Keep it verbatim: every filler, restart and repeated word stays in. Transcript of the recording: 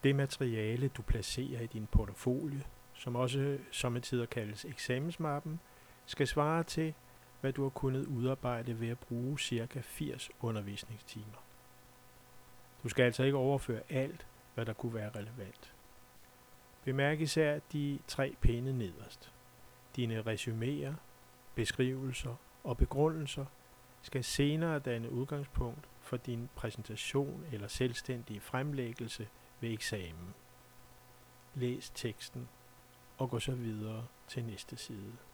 Det materiale, du placerer i din portefølje, som også sommetider kaldes eksamensmappen, skal svare til, hvad du har kunnet udarbejde ved at bruge ca. firs undervisningstimer. Du skal altså ikke overføre alt, hvad der kunne være relevant. Bemærk især de tre pinde nederst. Dine resuméer, beskrivelser og begrundelser skal senere danne udgangspunkt for din præsentation eller selvstændige fremlæggelse ved eksamen. Læs teksten og gå så videre til næste side.